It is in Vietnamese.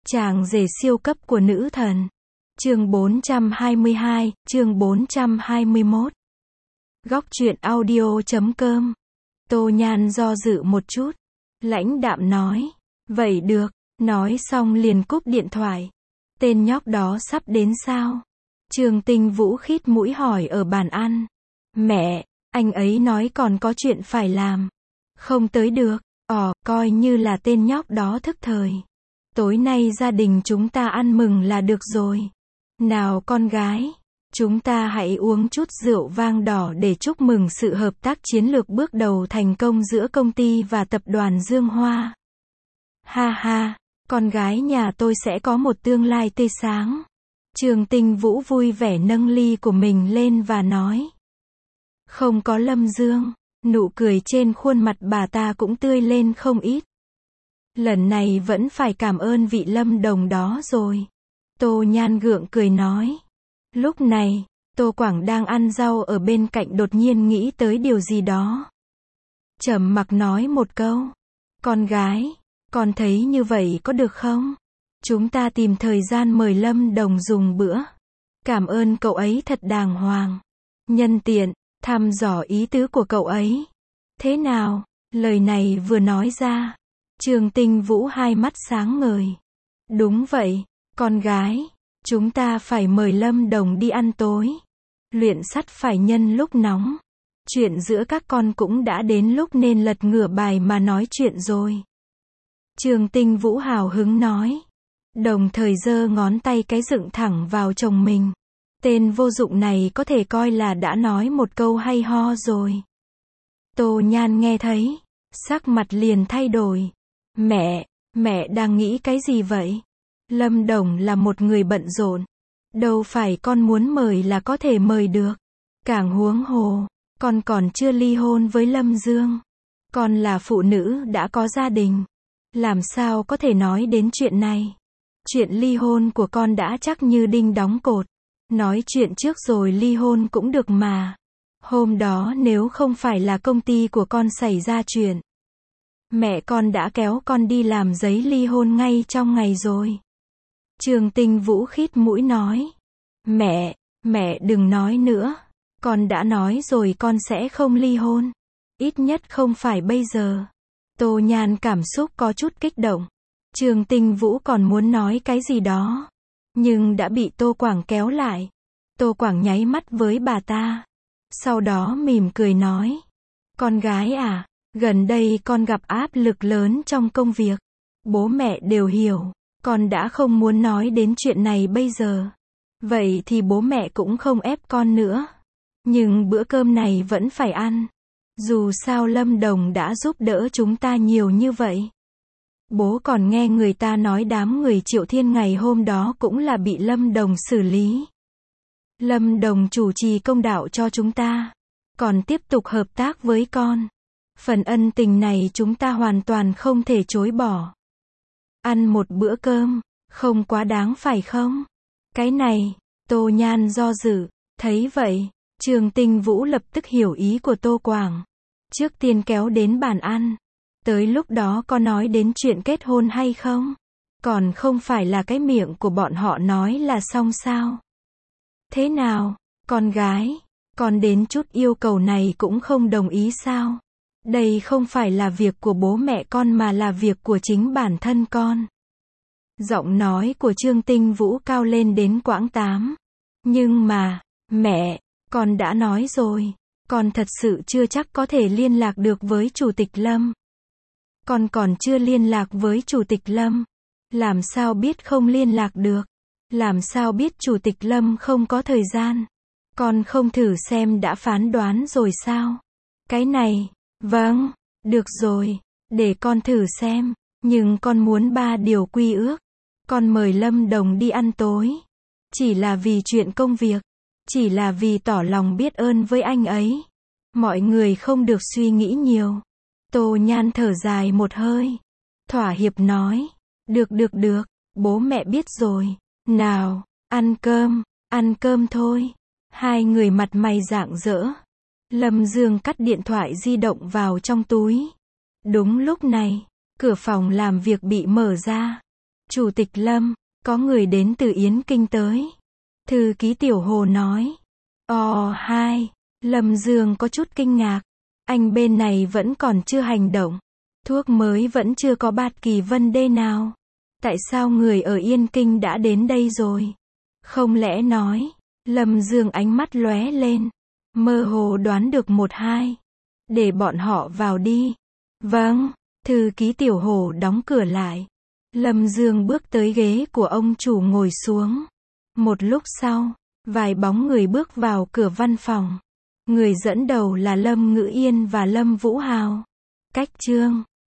Chàng rể siêu cấp của nữ thần. Chương 422, chương 421. Góc truyện audio.com. Tô Nhan do dự một chút. Lãnh đạm nói. Vậy được. Nói xong liền cúp điện thoại. Tên nhóc đó sắp đến sao? Trường Tinh Vũ khít mũi hỏi ở bàn ăn. Mẹ, anh ấy nói còn có chuyện phải làm. Không tới được. Coi như là tên nhóc đó thức thời. Tối nay gia đình chúng ta ăn mừng là được rồi. Nào con gái, chúng ta hãy uống chút rượu vang đỏ để chúc mừng sự hợp tác chiến lược bước đầu thành công giữa công ty và tập đoàn Dương Hoa. Ha ha, con gái nhà tôi sẽ có một tương lai tươi sáng. Trường Tinh Vũ vui vẻ nâng ly của mình lên và nói. Không có Lâm Dương, nụ cười trên khuôn mặt bà ta cũng tươi lên không ít. Lần này vẫn phải cảm ơn vị Lâm Đồng đó rồi. Tô Nhan gượng cười nói. Lúc này, Tô Quảng đang ăn rau ở bên cạnh đột nhiên nghĩ tới điều gì đó. Trầm mặc nói một câu. Con gái, con thấy như vậy có được không? Chúng ta tìm thời gian mời Lâm Đồng dùng bữa. Cảm ơn cậu ấy thật đàng hoàng. Nhân tiện, thăm dò ý tứ của cậu ấy. Thế nào? Lời này vừa nói ra. Trường Tinh Vũ hai mắt sáng ngời. Đúng vậy, con gái. Chúng ta phải mời Lâm Đồng đi ăn tối. Luyện sắt phải nhân lúc nóng. Chuyện giữa các con cũng đã đến lúc nên lật ngửa bài mà nói chuyện rồi. Trường Tinh Vũ hào hứng nói. Đồng thời giơ ngón tay cái dựng thẳng vào chồng mình. Tên vô dụng này có thể coi là đã nói một câu hay ho rồi. Tô Nhan nghe thấy, sắc mặt liền thay đổi. Mẹ đang nghĩ cái gì vậy? Lâm Đồng là một người bận rộn. Đâu phải con muốn mời là có thể mời được. Càng huống hồ, con còn chưa ly hôn với Lâm Dương. Con là phụ nữ đã có gia đình. Làm sao có thể nói đến chuyện này? Chuyện ly hôn của con đã chắc như đinh đóng cột. Nói chuyện trước rồi ly hôn cũng được mà. Hôm đó nếu không phải là công ty của con xảy ra chuyện, mẹ con đã kéo con đi làm giấy ly hôn ngay trong ngày rồi. Trường Tinh Vũ khít mũi nói. Mẹ đừng nói nữa. Con đã nói rồi con sẽ không ly hôn. Ít nhất không phải bây giờ. Tô Nhan cảm xúc có chút kích động. Trường Tinh Vũ còn muốn nói cái gì đó. Nhưng đã bị Tô Quảng kéo lại. Tô Quảng nháy mắt với bà ta. Sau đó mỉm cười nói. Con gái à, gần đây con gặp áp lực lớn trong công việc. Bố mẹ đều hiểu. Con đã không muốn nói đến chuyện này bây giờ. Vậy thì bố mẹ cũng không ép con nữa. Nhưng bữa cơm này vẫn phải ăn. Dù sao Lâm Đồng đã giúp đỡ chúng ta nhiều như vậy. Bố còn nghe người ta nói đám người Triệu Thiên ngày hôm đó cũng là bị Lâm Đồng xử lý. Lâm Đồng chủ trì công đạo cho chúng ta. Còn tiếp tục hợp tác với con. Phần ân tình này chúng ta hoàn toàn không thể chối bỏ. Ăn một bữa cơm, không quá đáng phải không? Cái này, Tô Nhan do dự. Thấy vậy, Trường Tinh Vũ lập tức hiểu ý của Tô Quảng. Trước tiên kéo đến bàn ăn. Tới lúc đó có nói đến chuyện kết hôn hay không? Còn không phải là cái miệng của bọn họ nói là xong sao? Thế nào, con gái? Con đến chút yêu cầu này cũng không đồng ý sao? Đây không phải là việc của bố mẹ con mà là việc của chính bản thân con. Giọng nói của Trường Tinh Vũ cao lên đến quãng 8. Nhưng mà, mẹ, con đã nói rồi. Con thật sự chưa chắc có thể liên lạc được với Chủ tịch Lâm. Con còn chưa liên lạc với Chủ tịch Lâm. Làm sao biết không liên lạc được? Làm sao biết Chủ tịch Lâm không có thời gian? Con không thử xem đã phán đoán rồi sao? Cái này, vâng, được rồi, để con thử xem. Nhưng con muốn 3 điều quy ước. Con mời Lâm Đồng đi ăn tối. Chỉ là vì chuyện công việc. Chỉ là vì tỏ lòng biết ơn với anh ấy. Mọi người không được suy nghĩ nhiều. Tô Nhan thở dài một hơi. Thỏa hiệp nói. Được, bố mẹ biết rồi. Nào, ăn cơm thôi. Hai người mặt mày rạng rỡ. Lâm Dương cắt điện thoại di động vào trong túi. Đúng lúc này, cửa phòng làm việc bị mở ra. Chủ tịch Lâm, có người đến từ Yến Kinh tới. Thư ký Tiểu Hồ nói. Hai. Lâm Dương có chút kinh ngạc. Anh bên này vẫn còn chưa hành động. Thuốc mới vẫn chưa có bất kỳ vấn đề nào. Tại sao người ở Yên Kinh đã đến đây rồi? Không lẽ nói. Lâm Dương ánh mắt lóe lên. Mơ hồ đoán được 1-2. Để bọn họ vào đi. Vâng. Thư ký Tiểu Hồ đóng cửa lại. Lâm Dương bước tới ghế của ông chủ ngồi xuống. Một lúc sau, vài bóng người bước vào cửa văn phòng. Người dẫn đầu là Lâm Ngữ Yên và Lâm Vũ Hào. Cách chương